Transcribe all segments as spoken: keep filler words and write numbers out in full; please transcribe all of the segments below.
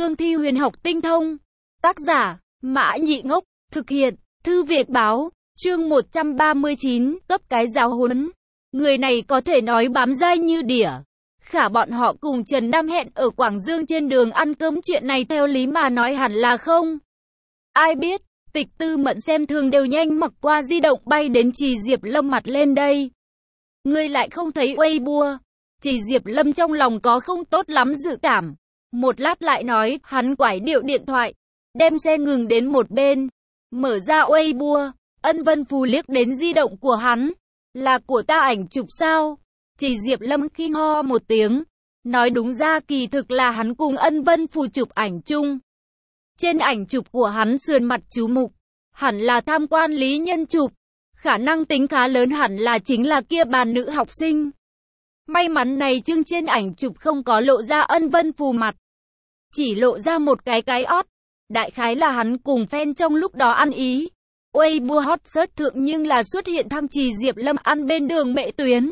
cương thi huyền học tinh thông. Tác giả, Mã Nhị Ngốc, thực hiện, Thư Việt Báo, chương một trăm ba mươi chín, cấp cái giáo huấn. Người này có thể nói bám dai như đỉa. Khả bọn họ cùng Trần Nam hẹn ở Quảng Dương trên đường ăn cơm, chuyện này theo lý mà nói hẳn là không ai biết. Tịch Tư Mẫn xem thường đều nhanh mặc qua di động bay đến Trì Diệp Lâm mặt lên đây. Ngươi lại không thấy Weibo. Trì Diệp Lâm trong lòng có không tốt lắm dự cảm. Một lát lại nói, hắn quải điệu điện thoại, đem xe ngừng đến một bên, mở ra Weibo. Ân Vân Phù liếc đến di động của hắn. Là của ta ảnh chụp sao? Trì Diệp Lâm khinh ho một tiếng, nói đúng ra kỳ thực là hắn cùng Ân Vân Phù chụp ảnh chung. Trên ảnh chụp của hắn sườn mặt chú mục, hẳn là tham quan lý nhân chụp, khả năng tính khá lớn hẳn là chính là kia bàn nữ học sinh. May mắn này chương trên ảnh chụp không có lộ ra Ân Vân Phù mặt, chỉ lộ ra một cái cái ót, đại khái là hắn cùng fan trong lúc đó ăn ý. Weibo hot search thượng nhưng là xuất hiện thăng Trì Diệp Lâm ăn bên đường Mễ Tuyến.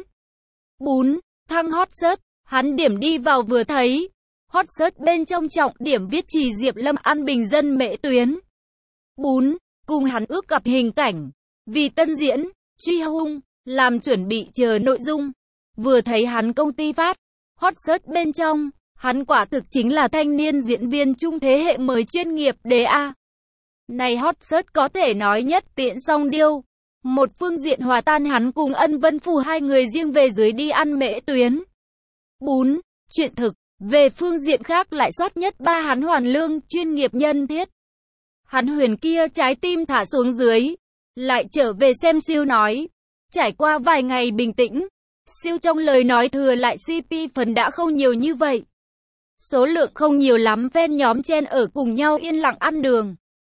Bún, thăng hot search, hắn điểm đi vào vừa thấy. Hot search bên trong trọng điểm viết Trì Diệp Lâm ăn bình dân Mễ Tuyến. Bún, cùng hắn ước gặp hình cảnh. Vì tân diễn, truy hung, làm chuẩn bị chờ nội dung. Vừa thấy hắn công ty phát. Hot search bên trong, hắn quả thực chính là thanh niên diễn viên trung thế hệ mới chuyên nghiệp đề A. Này hot search có thể nói nhất tiện song điêu. Một phương diện hòa tan hắn cùng Ân Vân Phù hai người riêng về dưới đi ăn Mễ Tuyến. Bún, chuyện thực. Về phương diện khác lại sót nhất ba hắn hoàn lương, chuyên nghiệp nhân thiết. Hắn huyền kia trái tim thả xuống dưới. Lại trở về xem siêu nói. Trải qua vài ngày bình tĩnh, siêu trong lời nói thừa lại xê pê phần đã không nhiều như vậy. Số lượng không nhiều lắm, fan nhóm chen ở cùng nhau yên lặng ăn đường.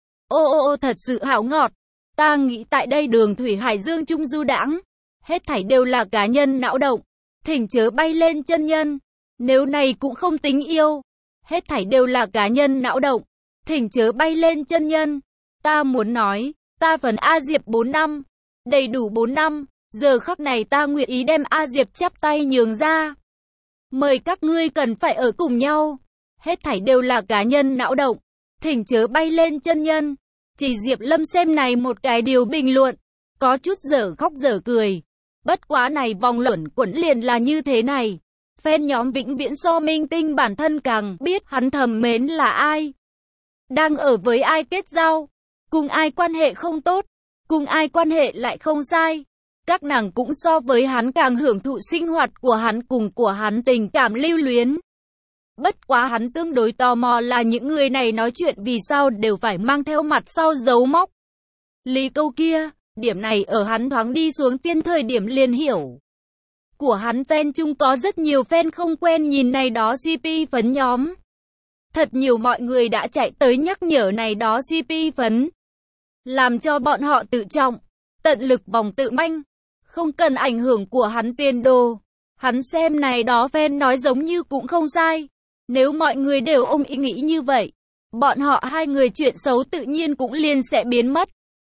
Ô ô ô thật sự hảo ngọt. Ta nghĩ tại đây đường thủy hải dương trung du đãng, hết thảy đều là cá nhân não động. Thỉnh chớ bay lên chân nhân. Nếu này cũng không tính yêu. Hết thảy đều là cá nhân não động. Thỉnh chớ bay lên chân nhân. Ta muốn nói, ta phần A Diệp bốn năm. Đầy đủ bốn năm. Giờ khắc này ta nguyện ý đem A Diệp chắp tay nhường ra. Mời các ngươi cần phải ở cùng nhau. Hết thảy đều là cá nhân não động. Thỉnh chớ bay lên chân nhân. Chỉ Diệp Lâm xem này một cái điều bình luận. Có chút dở khóc dở cười. Bất quá này vòng luẩn quẩn liền là như thế này. Fan nhóm vĩnh viễn so minh tinh bản thân càng biết hắn thầm mến là ai. Đang ở với ai kết giao. Cùng ai quan hệ không tốt. Cùng ai quan hệ lại không sai. Các nàng cũng so với hắn càng hưởng thụ sinh hoạt của hắn cùng của hắn tình cảm lưu luyến. Bất quá hắn tương đối tò mò là những người này nói chuyện vì sao đều phải mang theo mặt sau dấu móc. Lý câu kia, điểm này ở hắn thoáng đi xuống phiên thời điểm liền hiểu. Của hắn fan chung có rất nhiều fan không quen nhìn này đó xê pê phấn nhóm. Thật nhiều mọi người đã chạy tới nhắc nhở này đó xê pê phấn. Làm cho bọn họ tự trọng, tận lực vòng tự manh. Không cần ảnh hưởng của hắn tiền đồ. Hắn xem này đó fan nói giống như cũng không sai. Nếu mọi người đều ôm ý nghĩ như vậy, bọn họ hai người chuyện xấu tự nhiên cũng liền sẽ biến mất.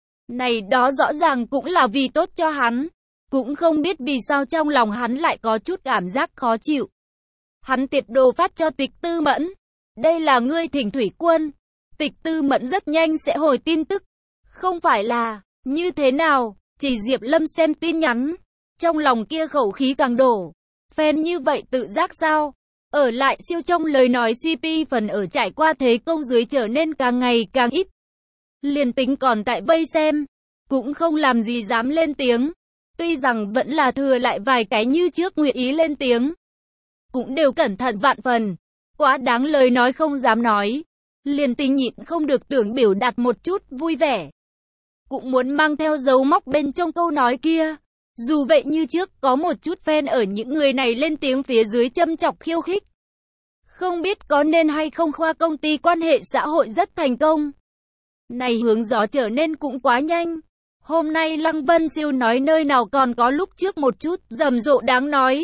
Này đó rõ ràng cũng là vì tốt cho hắn. Cũng không biết vì sao trong lòng hắn lại có chút cảm giác khó chịu. Hắn tiệt đồ phát cho Tịch Tư Mẫn. Đây là ngươi thỉnh thủy quân. Tịch Tư Mẫn rất nhanh sẽ hồi tin tức. Không phải là, như thế nào, chỉ Diệp Lâm xem tin nhắn. Trong lòng kia khẩu khí càng đổ. Fan như vậy tự giác sao? Ở lại siêu trong lời nói xê pê phần ở trải qua thế công dưới trở nên càng ngày càng ít. Liền tính còn tại vây xem, cũng không làm gì dám lên tiếng. Tuy rằng vẫn là thừa lại vài cái như trước nguyện ý lên tiếng. Cũng đều cẩn thận vạn phần. Quá đáng lời nói không dám nói. Liền tính nhịn không được tưởng biểu đạt một chút vui vẻ. Cũng muốn mang theo dấu móc bên trong câu nói kia. Dù vậy như trước có một chút fan ở những người này lên tiếng phía dưới châm chọc khiêu khích. Không biết có nên hay không khoa công ty quan hệ xã hội rất thành công. Này hướng gió trở nên cũng quá nhanh. Hôm nay Lăng Vân Siêu nói nơi nào còn có lúc trước một chút rầm rộ đáng nói.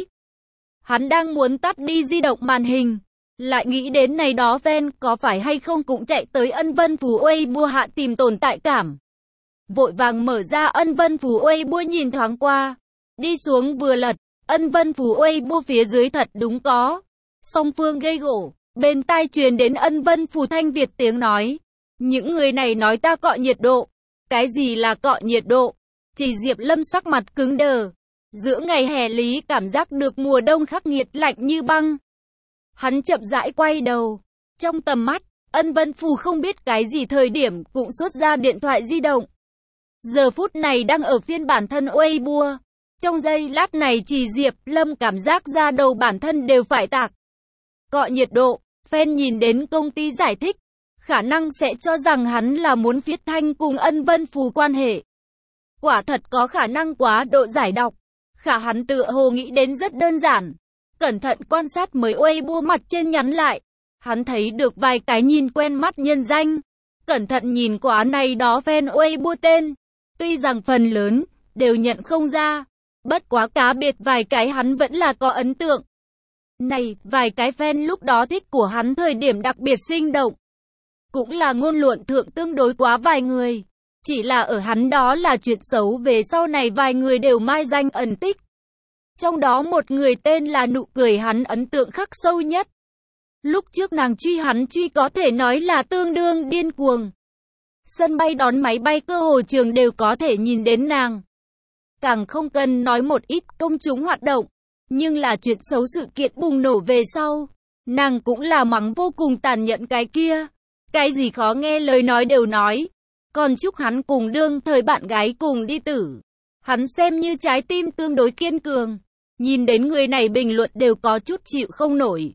Hắn đang muốn tắt đi di động màn hình. Lại nghĩ đến này đó fan có phải hay không cũng chạy tới Ân Vân Phù Weibo hạ tìm tồn tại cảm. Vội vàng mở ra Ân Vân Phù Weibo nhìn thoáng qua. Đi xuống vừa lật, Ân Vân Phù Weibo phía dưới thật đúng có. Song phương gây gổ, Bên tai truyền đến Ân Vân Phù thanh Việt tiếng nói. Những người này nói ta cọ nhiệt độ. Cái gì là cọ nhiệt độ? Chỉ Diệp Lâm sắc mặt cứng đờ. Giữa ngày hè lý cảm giác được mùa đông khắc nghiệt lạnh như băng. Hắn chậm rãi quay đầu. Trong tầm mắt, Ân Vân Phù không biết cái gì thời điểm cũng xuất ra điện thoại di động. Giờ phút này đang ở phiên bản thân Weibo. Trong giây lát này chỉ Diệp Lâm cảm giác ra đầu bản thân đều phải tạc. Cọ nhiệt độ, fan nhìn đến công ty giải thích. Khả năng sẽ cho rằng hắn là muốn viết thanh cùng Ân Vân Phù quan hệ. Quả thật có khả năng quá độ giải độc. Khả hắn tựa hồ nghĩ đến rất đơn giản. Cẩn thận quan sát mới Weibo mặt trên nhắn lại. Hắn thấy được vài cái nhìn quen mắt nhân danh. Cẩn thận nhìn quá này đó fan Weibo tên. Tuy rằng phần lớn, đều nhận không ra. Bất quá cá biệt vài cái hắn vẫn là có ấn tượng. Này, vài cái fan lúc đó thích của hắn thời điểm đặc biệt sinh động. Cũng là ngôn luận thượng tương đối quá vài người. Chỉ là ở hắn đó là chuyện xấu về sau này vài người đều mai danh ẩn tích. Trong đó một người tên là nụ cười hắn ấn tượng khắc sâu nhất. Lúc trước nàng truy hắn truy có thể nói là tương đương điên cuồng. Sân bay đón máy bay cơ hồ trường đều có thể nhìn đến nàng. Càng không cần nói một ít công chúng hoạt động. Nhưng là chuyện xấu sự kiện bùng nổ về sau. Nàng cũng là mắng vô cùng tàn nhẫn cái kia. Cái gì khó nghe lời nói đều nói. Còn chúc hắn cùng đương thời bạn gái cùng đi tử. Hắn xem như trái tim tương đối kiên cường. Nhìn đến người này bình luận đều có chút chịu không nổi.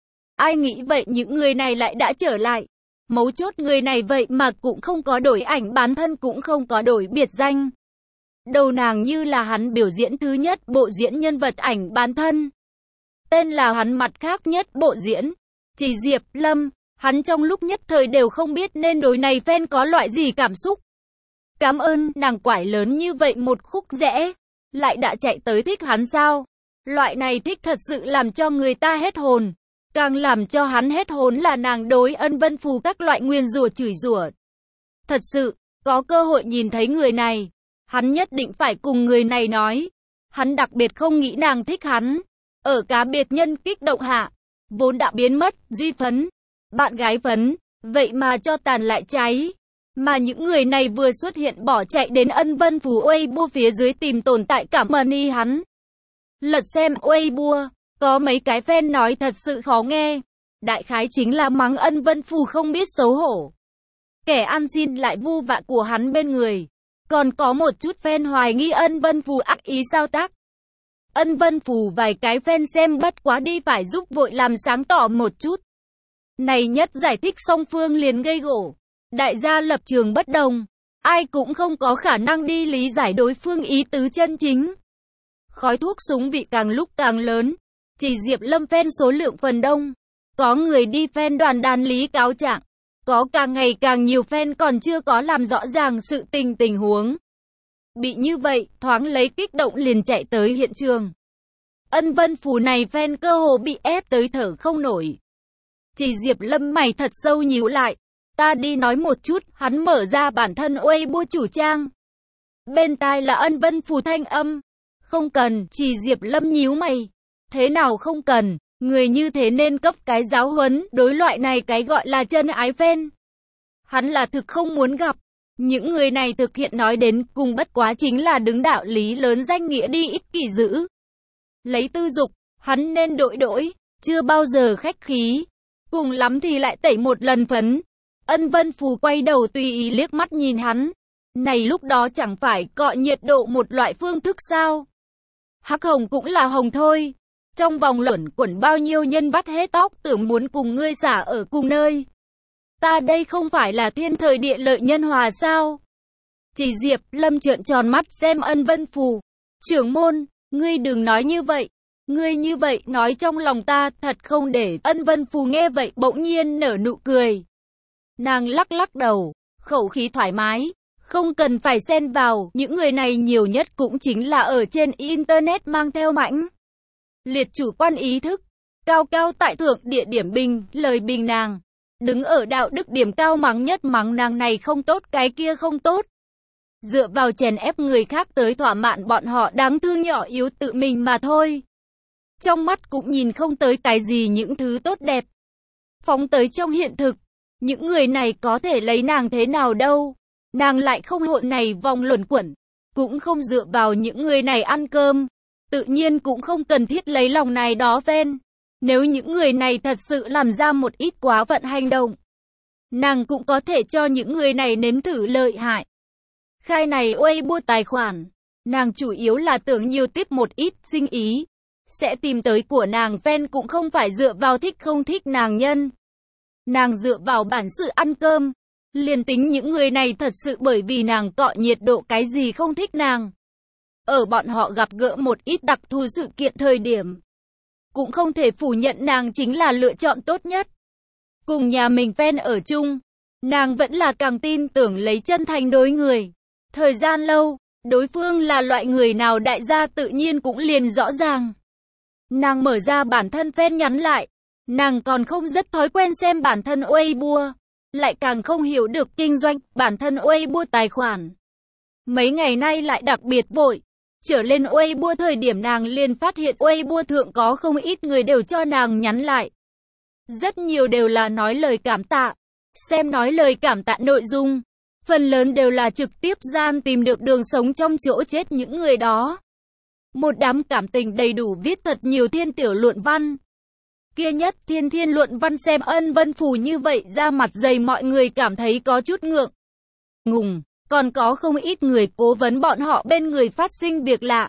Ai nghĩ vậy những người này lại đã trở lại. Mấu chốt người này vậy mà cũng không có đổi ảnh bán thân cũng không có đổi biệt danh. Đầu nàng như là hắn biểu diễn thứ nhất bộ diễn nhân vật ảnh bán thân. Tên là hắn mặt khác nhất bộ diễn. Chỉ Diệp Lâm, hắn trong lúc nhất thời đều không biết nên đối này fan có loại gì cảm xúc. Cảm ơn nàng quải lớn như vậy một khúc rẽ. Lại đã chạy tới thích hắn sao? Loại này thích thật sự làm cho người ta hết hồn. Càng làm cho hắn hết hồn là nàng đối Ân Vân Phù các loại nguyền rủa chửi rủa. Thật sự, có cơ hội nhìn thấy người này. Hắn nhất định phải cùng người này nói. Hắn đặc biệt không nghĩ nàng thích hắn. Ở cá biệt nhân kích động hạ. Vốn đã biến mất, duy phấn. Bạn gái phấn. Vậy mà cho tàn lại cháy. Mà những người này vừa xuất hiện bỏ chạy đến Ân Vân Phù Weibo phía dưới tìm tồn tại cảm ơn y hắn. Lật xem Weibo. Có mấy cái fan nói thật sự khó nghe. Đại khái chính là mắng Ân Vân Phù không biết xấu hổ. Kẻ ăn xin lại vu vạ của hắn bên người. Còn có một chút fan hoài nghi Ân Vân Phù ác ý sao tác. Ân Vân Phù vài cái fan xem bất quá đi phải giúp vội làm sáng tỏ một chút. Này nhất giải thích song phương liền gây gổ. Đại gia lập trường bất đồng. Ai cũng không có khả năng đi lý giải đối phương ý tứ chân chính. Khói thuốc súng vị càng lúc càng lớn. Chỉ Diệp Lâm fan số lượng phần đông. Có người đi fan đoàn đàn lý cáo trạng. Có càng ngày càng nhiều fan còn chưa có làm rõ ràng sự tình tình huống. Bị như vậy, thoáng lấy kích động liền chạy tới hiện trường. Ân Vân Phù này fan cơ hồ bị ép tới thở không nổi. Chỉ Diệp Lâm mày thật sâu nhíu lại. Ta đi nói một chút, hắn mở ra bản thân Weibo chủ trang. Bên tai là Ân Vân Phù thanh âm. Không cần, chỉ Diệp Lâm nhíu mày. Thế nào không cần, người như thế nên cấp cái giáo huấn, đối loại này cái gọi là chân ái fan. Hắn là thực không muốn gặp. Những người này thực hiện nói đến cùng bất quá chính là đứng đạo lý lớn danh nghĩa đi ích kỷ giữ. Lấy tư dục, hắn nên đổi đổi, chưa bao giờ khách khí. Cùng lắm thì lại tẩy một lần phấn. Ân Vân Phù quay đầu tùy ý liếc mắt nhìn hắn. Này lúc đó chẳng phải cọ nhiệt độ một loại phương thức sao? Hắc hồng cũng là hồng thôi. Trong vòng luẩn quẩn bao nhiêu nhân bắt hết tóc tưởng muốn cùng ngươi xả ở cùng nơi. Ta đây không phải là thiên thời địa lợi nhân hòa sao? Chỉ Diệp Lâm trợn tròn mắt xem Ân Vân Phù. Trưởng môn, ngươi đừng nói như vậy. Ngươi như vậy nói trong lòng ta thật không để. Ân Vân Phù nghe vậy bỗng nhiên nở nụ cười. Nàng lắc lắc đầu, khẩu khí thoải mái. Không cần phải xen vào, những người này nhiều nhất cũng chính là ở trên internet mang theo mãnh liệt chủ quan ý thức, cao cao tại thượng địa điểm bình, lời bình nàng. Đứng ở đạo đức điểm cao mắng nhất mắng nàng này không tốt cái kia không tốt. Dựa vào chèn ép người khác tới thỏa mãn bọn họ đáng thương nhỏ yếu tự mình mà thôi. Trong mắt cũng nhìn không tới cái gì những thứ tốt đẹp. Phóng tới trong hiện thực, những người này có thể lấy nàng thế nào đâu. Nàng lại không hỗn này vòng luẩn quẩn, cũng không dựa vào những người này ăn cơm. Tự nhiên cũng không cần thiết lấy lòng này đó ven. Nếu những người này thật sự làm ra một ít quá phận hành động, nàng cũng có thể cho những người này nếm thử lợi hại. Khai này Weibo tài khoản, nàng chủ yếu là tưởng nhiều tiếp một ít sinh ý. Sẽ tìm tới của nàng fan cũng không phải dựa vào thích không thích nàng nhân. Nàng dựa vào bản sự ăn cơm. Liền tính những người này thật sự bởi vì nàng cọ nhiệt độ cái gì không thích nàng. Ở bọn họ gặp gỡ một ít đặc thù sự kiện thời điểm, cũng không thể phủ nhận nàng chính là lựa chọn tốt nhất. Cùng nhà mình fan ở chung, nàng vẫn là càng tin tưởng lấy chân thành đối người. Thời gian lâu, đối phương là loại người nào đại gia tự nhiên cũng liền rõ ràng. Nàng mở ra bản thân fan nhắn lại. Nàng còn không rất thói quen xem bản thân Weibo, lại càng không hiểu được kinh doanh bản thân Weibo tài khoản. Mấy ngày nay lại đặc biệt vội. Trở lên Weibo thời điểm nàng liền phát hiện Weibo thượng có không ít người đều cho nàng nhắn lại. Rất nhiều đều là nói lời cảm tạ. Xem nói lời cảm tạ nội dung, phần lớn đều là trực tiếp gian tìm được đường sống trong chỗ chết những người đó. Một đám cảm tình đầy đủ viết thật nhiều thiên tiểu luận văn. Kia nhất thiên thiên luận văn xem Ân Vân Phù như vậy ra mặt dày mọi người cảm thấy có chút ngượng ngùng. Còn có không ít người cố vấn bọn họ bên người phát sinh việc lạ.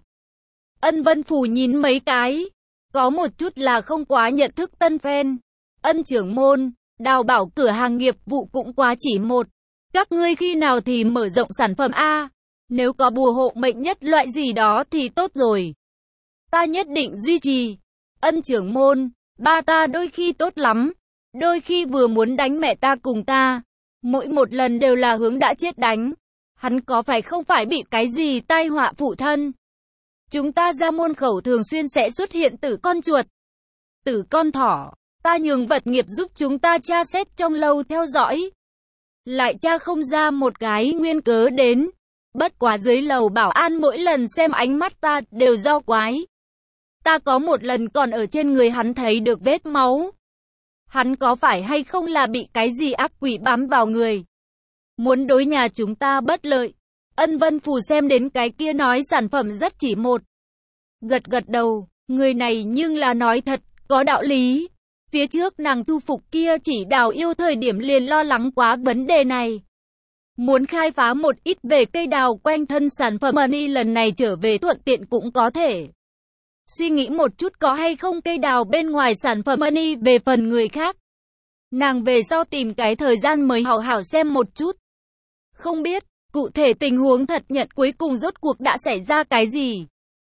Ân Vân Phù nhìn mấy cái. Có một chút là không quá nhận thức tân fan. Ân trưởng môn, đào bảo cửa hàng nghiệp vụ cũng quá chỉ một. Các ngươi khi nào thì mở rộng sản phẩm A? Nếu có bùa hộ mệnh nhất loại gì đó thì tốt rồi. Ta nhất định duy trì. Ân trưởng môn, ba ta đôi khi tốt lắm. Đôi khi vừa muốn đánh mẹ ta cùng ta. Mỗi một lần đều là hướng đã chết đánh. Hắn có phải không phải bị cái gì tai họa phụ thân? Chúng ta ra môn khẩu thường xuyên sẽ xuất hiện tử con chuột, tử con thỏ. Ta nhường vật nghiệp giúp chúng ta tra xét trong lâu theo dõi. Lại tra không ra một cái nguyên cớ đến. Bất quá dưới lầu bảo an mỗi lần xem ánh mắt ta đều do quái. Ta có một lần còn ở trên người hắn thấy được vết máu. Hắn có phải hay không là bị cái gì ác quỷ bám vào người? Muốn đối nhà chúng ta bất lợi. Ân Vân Phù xem đến cái kia nói sản phẩm rất chỉ một. Gật gật đầu, người này nhưng là nói thật, có đạo lý. Phía trước nàng thu phục kia chỉ đào yêu thời điểm liền lo lắng quá vấn đề này. Muốn khai phá một ít về cây đào quanh thân sản phẩm money lần này trở về thuận tiện cũng có thể. Suy nghĩ một chút có hay không cây đào bên ngoài sản phẩm money về phần người khác. Nàng về sau tìm cái thời gian mới hảo hảo xem một chút. Không biết, cụ thể tình huống thật nhật cuối cùng rốt cuộc đã xảy ra cái gì?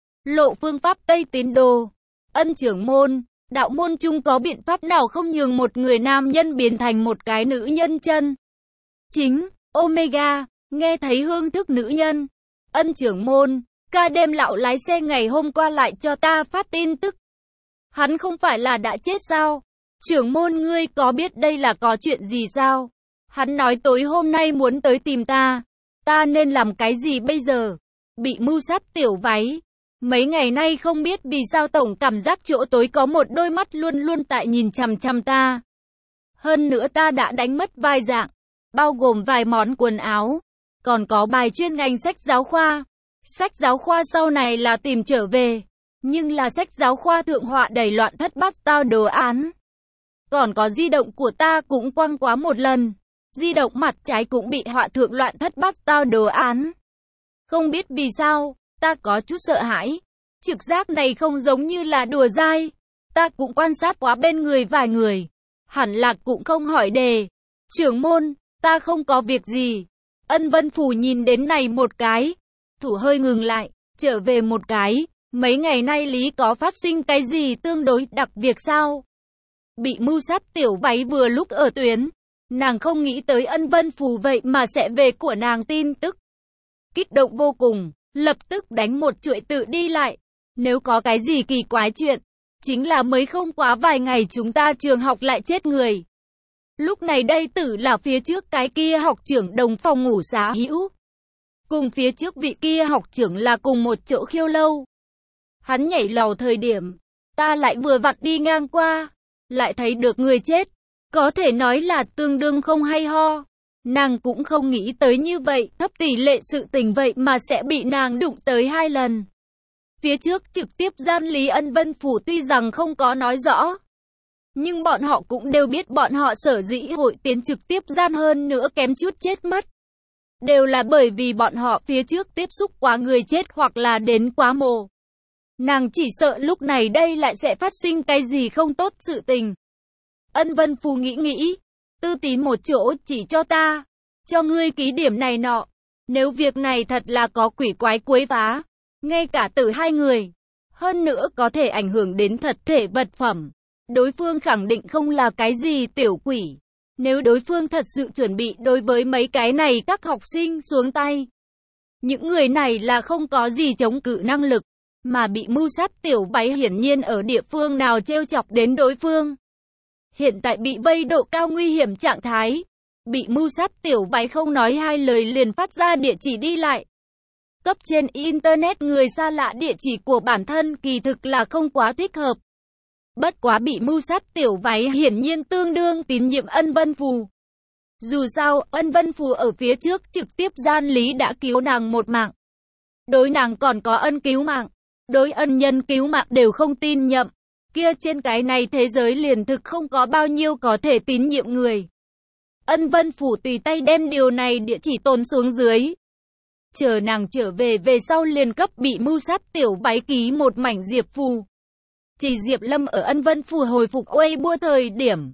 Lộ phương pháp Tây Tín Đồ. Ân trưởng môn, đạo môn chung có biện pháp nào không nhường một người nam nhân biến thành một cái nữ nhân chân? Chính, Omega, nghe thấy hương thức nữ nhân. Ân trưởng môn, ca đêm lão lái xe ngày hôm qua lại cho ta phát tin tức. Hắn không phải là đã chết sao? Trưởng môn ngươi có biết đây là có chuyện gì sao? Hắn nói tối hôm nay muốn tới tìm ta. Ta nên làm cái gì bây giờ? Bị mưu sát tiểu váy. Mấy ngày nay không biết vì sao tổng cảm giác chỗ tối có một đôi mắt luôn luôn tại nhìn chằm chằm ta. Hơn nữa ta đã đánh mất vài dạng, bao gồm vài món quần áo. Còn có bài chuyên ngành sách giáo khoa. Sách giáo khoa sau này là tìm trở về. Nhưng là sách giáo khoa thượng họa đầy loạn thất bát tao đồ án. Còn có di động của ta cũng quăng quá một lần. Di động mặt trái cũng bị họa thượng loạn thất bát tao đồ án. Không biết vì sao, ta có chút sợ hãi. Trực giác này không giống như là đùa dai. Ta cũng quan sát quá bên người vài người. Hẳn là cũng không hỏi đề. Trưởng môn, ta không có việc gì. Ân Vân Phù nhìn đến này một cái. Thủ hơi ngừng lại, trở về một cái. Mấy ngày nay Lý có phát sinh cái gì tương đối đặc biệt sao? Bị mưu sát tiểu váy vừa lúc ở tuyến. Nàng không nghĩ tới Ân Vân Phù vậy mà sẽ về của nàng tin tức. Kích động vô cùng, lập tức đánh một chuỗi tự đi lại. Nếu có cái gì kỳ quái chuyện, chính là mới không quá vài ngày chúng ta trường học lại chết người. Lúc này đây tử là phía trước cái kia học trưởng đồng phòng ngủ xá hữu. Cùng phía trước vị kia học trưởng là cùng một chỗ khiêu lâu. Hắn nhảy lầu thời điểm, ta lại vừa vặn đi ngang qua, lại thấy được người chết. Có thể nói là tương đương không hay ho. Nàng cũng không nghĩ tới như vậy, thấp tỷ lệ sự tình vậy mà sẽ bị nàng đụng tới hai lần. Phía trước trực tiếp gian Lý Ân Vân Phủ tuy rằng không có nói rõ, nhưng bọn họ cũng đều biết bọn họ sở dĩ hội tiến trực tiếp gian hơn nữa kém chút chết mất. Đều là bởi vì bọn họ phía trước tiếp xúc quá người chết hoặc là đến quá mồ. Nàng chỉ sợ lúc này đây lại sẽ phát sinh cái gì không tốt sự tình. Ân Vân Phù nghĩ nghĩ, Tư Tín một chỗ chỉ cho ta, cho ngươi ký điểm này nọ. Nếu việc này thật là có quỷ quái quấy phá, ngay cả từ hai người, hơn nữa có thể ảnh hưởng đến thật thể vật phẩm. Đối phương khẳng định không là cái gì tiểu quỷ. Nếu đối phương thật sự chuẩn bị đối với mấy cái này các học sinh xuống tay, những người này là không có gì chống cự năng lực, mà bị mưu sát tiểu váy hiển nhiên ở địa phương nào trêu chọc đến đối phương. Hiện tại bị vây độ cao nguy hiểm trạng thái, bị mưu sát tiểu váy không nói hai lời liền phát ra địa chỉ đi lại. Cấp trên Internet người xa lạ địa chỉ của bản thân kỳ thực là không quá thích hợp. Bất quá bị mưu sát tiểu váy hiển nhiên tương đương tín nhiệm Ân Vân Phù. Dù sao, Ân Vân Phù ở phía trước trực tiếp gian Lý đã cứu nàng một mạng. Đối nàng còn có ân cứu mạng, đối ân nhân cứu mạng đều không tin nhậm. Kia trên cái này thế giới liền thực không có bao nhiêu có thể tín nhiệm người. Ân Vân Phủ tùy tay đem điều này địa chỉ tồn xuống dưới. Chờ nàng trở về về sau liền cấp bị mưu sát tiểu váy ký một mảnh diệp phù. Chỉ Diệp Lâm ở Ân Vân Phủ hồi phục Weibo thời điểm,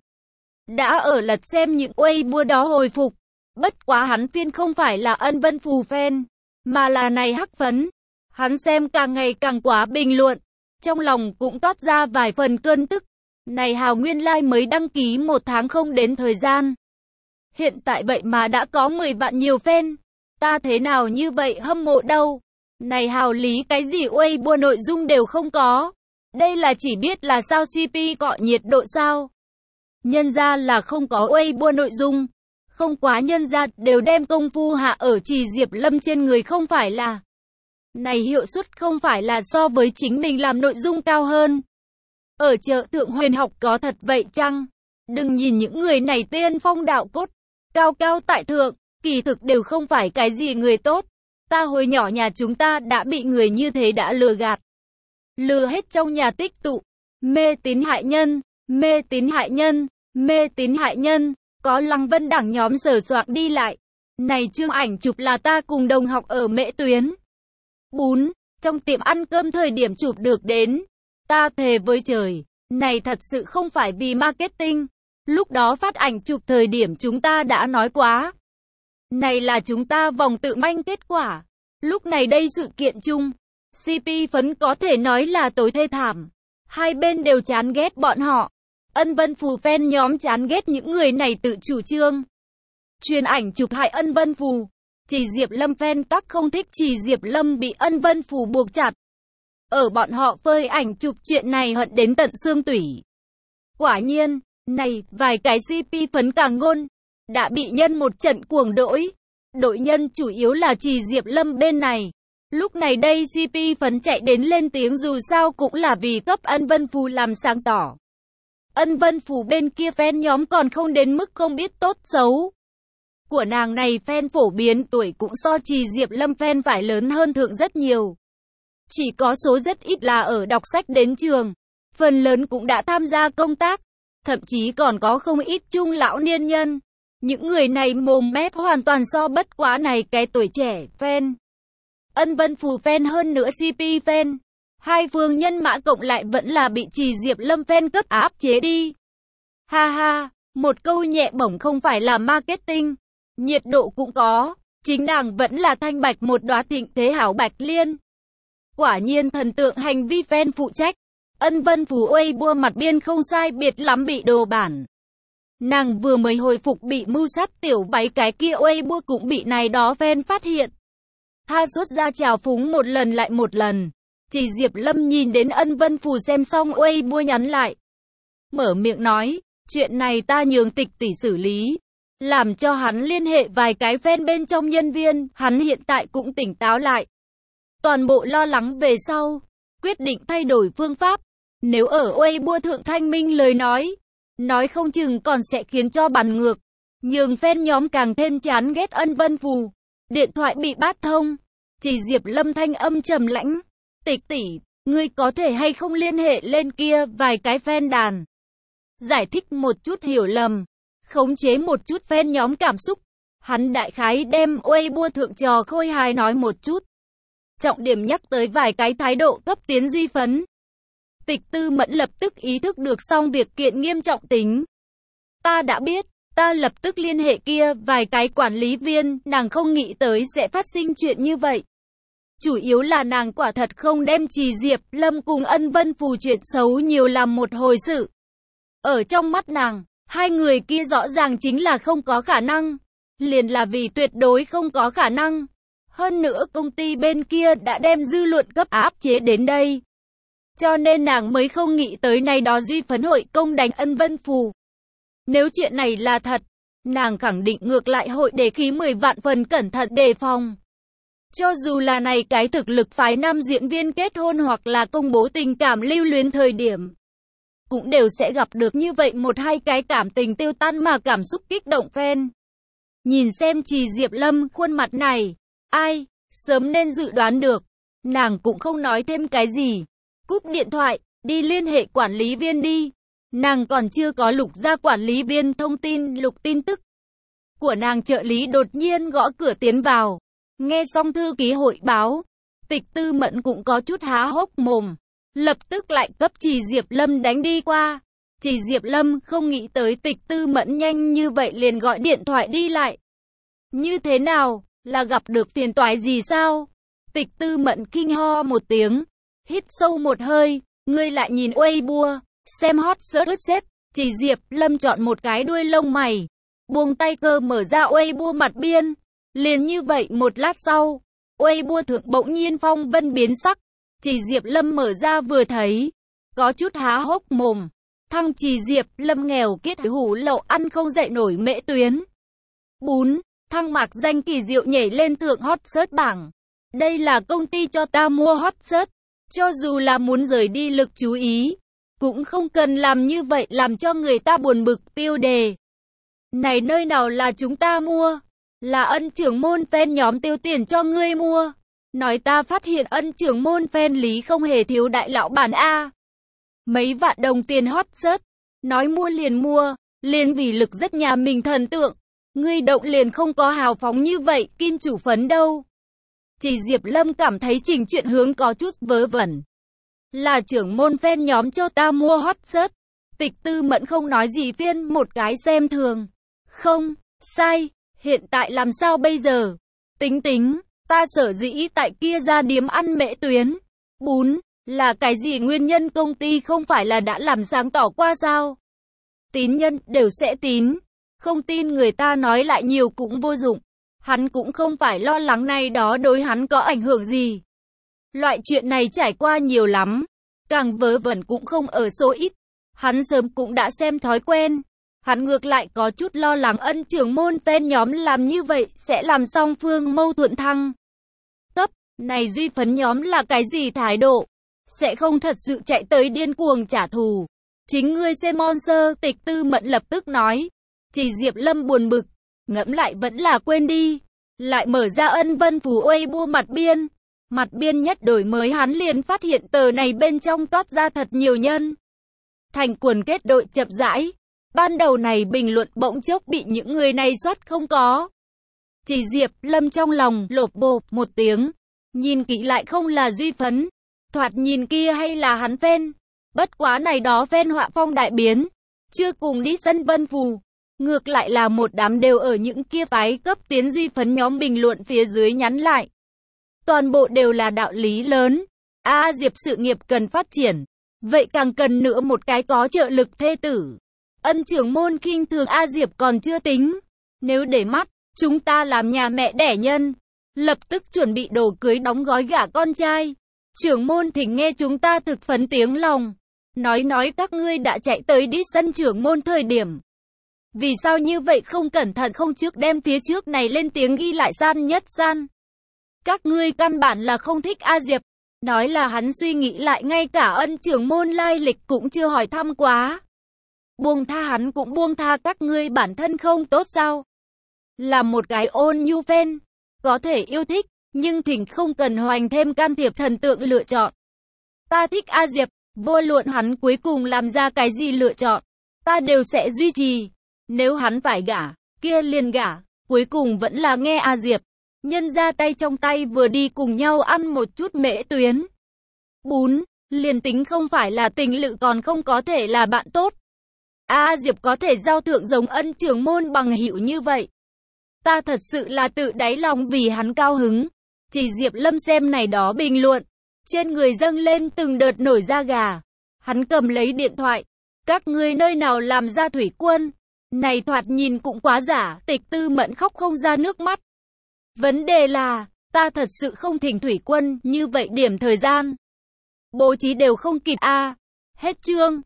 đã ở lật xem những Weibo đó hồi phục. Bất quá hắn phiên không phải là Ân Vân Phủ fan, mà là này hắc phấn. Hắn xem càng ngày càng quá bình luận, trong lòng cũng toát ra vài phần cơn tức. Này hào nguyên lai like mới đăng ký một tháng không đến thời gian, hiện tại vậy mà đã có mười vạn nhiều fan. Ta thế nào như vậy hâm mộ đâu. Này hào lý cái gì Weibo nội dung đều không có. Đây là chỉ biết là sao xê pê cọ nhiệt độ sao. Nhân ra là không có Weibo nội dung. Không quá nhân ra đều đem công phu hạ ở Trì Diệp Lâm trên người không phải là. Này hiệu suất không phải là so với chính mình làm nội dung cao hơn. Ở chợ Thượng Huyền học có thật vậy chăng? Đừng nhìn những người này tiên phong đạo cốt, cao cao tại thượng, kỳ thực đều không phải cái gì người tốt. Ta hồi nhỏ nhà chúng ta đã bị người như thế đã lừa gạt. Lừa hết trong nhà tích tụ, mê tín hại nhân, mê tín hại nhân, mê tín hại nhân, có Lăng Vân đảng nhóm sờ soạng đi lại. Này chương ảnh chụp là ta cùng đồng học ở Mễ Tuyến Bún, trong tiệm ăn cơm thời điểm chụp được đến. Ta thề với trời, này thật sự không phải vì marketing. Lúc đó phát ảnh chụp thời điểm chúng ta đã nói quá. Này là chúng ta vòng tự manh kết quả. Lúc này đây sự kiện chung, xê pê phấn có thể nói là tối thê thảm. Hai bên đều chán ghét bọn họ. Ân Vân Phù fan nhóm chán ghét những người này tự chủ trương truyền ảnh chụp hại Ân Vân Phù. Chỉ Diệp Lâm fan tắc không thích Chỉ Diệp Lâm bị Ân Vân Phù buộc chặt. Ở bọn họ phơi ảnh chụp chuyện này hận đến tận xương tủy. Quả nhiên, này, vài cái xê pê phấn càng ngôn, đã bị nhân một trận cuồng đỗi. Đội nhân chủ yếu là Chỉ Diệp Lâm bên này. Lúc này đây xê pê phấn chạy đến lên tiếng dù sao cũng là vì cấp Ân Vân Phù làm sáng tỏ. Ân Vân Phù bên kia fan nhóm còn không đến mức không biết tốt xấu. Của nàng này fan phổ biến tuổi cũng so Trì Diệp Lâm fan phải lớn hơn thượng rất nhiều. Chỉ có số rất ít là ở đọc sách đến trường, phần lớn cũng đã tham gia công tác, thậm chí còn có không ít trung lão niên nhân. Những người này mồm mép hoàn toàn so bất quá này cái tuổi trẻ fan. Ân Vân Phù fan hơn nữa xê pê fan. Hai phương nhân mã cộng lại vẫn là bị Trì Diệp Lâm fan cấp áp chế đi. Ha ha, một câu nhẹ bổng không phải là marketing. Nhiệt độ cũng có, chính nàng vẫn là thanh bạch một đóa thịnh thế hảo bạch liên. Quả nhiên thần tượng hành vi fan phụ trách. Ân Vân Phù Weibo mặt biên không sai biệt lắm bị đồ bản. Nàng vừa mới hồi phục bị mưu sát tiểu váy cái kia Weibo cũng bị này đó fan phát hiện. Tha xuất ra chào phúng một lần lại một lần. Chỉ Diệp Lâm nhìn đến Ân Vân Phù xem xong Weibo nhắn lại. Mở miệng nói, chuyện này ta nhường Tịch tỷ xử lý. Làm cho hắn liên hệ vài cái fan bên trong nhân viên, hắn hiện tại cũng tỉnh táo lại. Toàn bộ lo lắng về sau, quyết định thay đổi phương pháp. Nếu ở Weibo thượng thanh minh lời nói, Nói không chừng còn sẽ khiến cho bàn ngược, nhường fan nhóm càng thêm chán ghét Ân Vân Phù. Điện thoại bị bắt thông, chỉ Diệp Lâm thanh âm trầm lãnh, Tịch tỷ, ngươi có thể hay không liên hệ lên kia vài cái fan đàn, giải thích một chút hiểu lầm, khống chế một chút fan nhóm cảm xúc. Hắn đại khái đem Weibo thượng trò khôi hài nói một chút, trọng điểm nhắc tới vài cái thái độ cấp tiến duy phấn. Tịch Tư Mẫn lập tức ý thức được xong việc kiện nghiêm trọng tính. Ta đã biết, ta lập tức liên hệ kia vài cái quản lý viên, nàng không nghĩ tới sẽ phát sinh chuyện như vậy. Chủ yếu là nàng quả thật không đem Trì Diệp Lâm cùng Ân Vân Phù chuyện xấu nhiều làm một hồi sự. Ở trong mắt nàng, hai người kia rõ ràng chính là không có khả năng. Liền là vì tuyệt đối không có khả năng. Hơn nữa công ty bên kia đã đem dư luận cấp áp chế đến đây. Cho nên nàng mới không nghĩ tới này đó duy phấn hội công đánh Ân Vân Phù. Nếu chuyện này là thật, nàng khẳng định ngược lại hội để khí mười vạn phần cẩn thận đề phòng. Cho dù là này cái thực lực phái nam diễn viên kết hôn hoặc là công bố tình cảm lưu luyến thời điểm, cũng đều sẽ gặp được như vậy một hai cái cảm tình tiêu tan mà cảm xúc kích động fan. Nhìn xem Trì Diệp Lâm khuôn mặt này, ai, sớm nên dự đoán được, nàng cũng không nói thêm cái gì. Cúp điện thoại, đi liên hệ quản lý viên đi. Nàng còn chưa có lục ra quản lý viên thông tin lục tin tức của nàng. Trợ lý đột nhiên gõ cửa tiến vào. Nghe xong thư ký hội báo, Tịch Tư Mẫn cũng có chút há hốc mồm, lập tức lại cấp Trì Diệp Lâm đánh đi qua. Trì Diệp Lâm không nghĩ tới Tịch Tư Mẫn nhanh như vậy liền gọi điện thoại đi lại. Như thế nào, là gặp được phiền toái gì sao? Tịch Tư Mẫn kinh ho một tiếng, hít sâu một hơi, ngươi lại nhìn Weibo, xem hot search xếp. Trì Diệp Lâm chọn một cái đuôi lông mày, buông tay cơ mở ra Weibo mặt biên. Liền như vậy một lát sau, Weibo thượng bỗng nhiên phong vân biến sắc. Trì Diệp Lâm mở ra vừa thấy, có chút há hốc mồm. Thăng Trì Diệp Lâm nghèo kiết hủ lậu ăn không dậy nổi mễ tuyến. Bún, thăng mạc danh kỳ diệu nhảy lên thượng hot search bảng. Đây là công ty cho ta mua hot search. Cho dù là muốn rời đi lực chú ý, cũng không cần làm như vậy làm cho người ta buồn bực tiêu đề. Này nơi nào là chúng ta mua? Là Ân trưởng môn fan nhóm tiêu tiền cho ngươi mua. Nói ta phát hiện Ân trưởng môn fan lý không hề thiếu đại lão bản A. Mấy vạn đồng tiền hot search. Nói mua liền mua, liền vì lực rất nhà mình thần tượng. Ngươi động liền không có hào phóng như vậy, kim chủ phấn đâu. Chỉ Diệp Lâm cảm thấy chỉnh chuyện hướng có chút vớ vẩn. Là trưởng môn fan nhóm cho ta mua hot search. Tịch Tư Mẫn không nói gì phiên một cái xem thường. Không, sai, hiện tại làm sao bây giờ? Tính tính, ta sở dĩ tại kia ra điếm ăn mễ tuyến. Bún, là cái gì nguyên nhân công ty không phải là đã làm sáng tỏ qua sao? Tín nhân đều sẽ tín. Không tin người ta nói lại nhiều cũng vô dụng. Hắn cũng không phải lo lắng này đó đối hắn có ảnh hưởng gì. Loại chuyện này trải qua nhiều lắm. Càng vớ vẩn cũng không ở số ít. Hắn sớm cũng đã xem thói quen. Hắn ngược lại có chút lo lắng Ân trưởng môn fan nhóm làm như vậy sẽ làm song phương mâu thuẫn thăng cấp. Này duy phấn nhóm là cái gì thái độ? Sẽ không thật sự chạy tới điên cuồng trả thù. Chính ngươi xem monster. Tịch Tư Mẫn lập tức nói. Chỉ Diệp Lâm buồn bực, ngẫm lại vẫn là quên đi. Lại mở ra Ân Vân Phù Weibo mặt biên. Mặt biên nhất đổi mới hắn liền phát hiện tờ này bên trong toát ra thật nhiều nhân. Thành quần kết đội chậm rãi. Ban đầu này bình luận bỗng chốc bị những người này soát không có. Chỉ Diệp Lâm trong lòng lột bột một tiếng. Nhìn kỹ lại không là duy phấn. Thoạt nhìn kia hay là hắn fan. Bất quá này đó fan họa phong đại biến. Chưa cùng đi sân Vân Phù. Ngược lại là một đám đều ở những kia phái cấp tiến duy phấn nhóm bình luận phía dưới nhắn lại. Toàn bộ đều là đạo lý lớn. A Diệp sự nghiệp cần phát triển. Vậy càng cần nữa một cái có trợ lực thê tử. Ân trưởng môn khinh thường A Diệp còn chưa tính. Nếu để mắt, chúng ta làm nhà mẹ đẻ nhân. Lập tức chuẩn bị đồ cưới đóng gói gả con trai. Trưởng môn thỉnh nghe chúng ta thực phấn tiếng lòng. Nói nói các ngươi đã chạy tới đi sân trưởng môn thời điểm. Vì sao như vậy không cẩn thận không trước đem phía trước này lên tiếng ghi lại gian nhất gian. Các ngươi căn bản là không thích A Diệp. Nói là hắn suy nghĩ lại ngay cả Ân trưởng môn lai lịch cũng chưa hỏi thăm quá. Buông tha hắn cũng buông tha các ngươi bản thân không tốt sao? Là một cái ôn nhu fan, có thể yêu thích, nhưng thỉnh không cần hoành thêm can thiệp thần tượng lựa chọn. Ta thích A Diệp, vô luận hắn cuối cùng làm ra cái gì lựa chọn, ta đều sẽ duy trì. Nếu hắn phải gả, kia liền gả, cuối cùng vẫn là nghe A Diệp. Nhân ra tay trong tay vừa đi cùng nhau ăn một chút mễ tuyến. Bún, liền tính không phải là tình lự còn không có thể là bạn tốt. A Diệp có thể giao thượng giống ân trưởng môn bằng hữu như vậy. Ta thật sự là tự đáy lòng vì hắn cao hứng. Chỉ Diệp Lâm xem này đó bình luận, trên người dâng lên từng đợt nổi da gà. Hắn cầm lấy điện thoại. Các ngươi nơi nào làm ra thủy quân? Này thoạt nhìn cũng quá giả. Tịch Tư Mẫn khóc không ra nước mắt. Vấn đề là, ta thật sự không thỉnh thủy quân, như vậy điểm thời gian bố trí đều không kịp a. À, hết chương.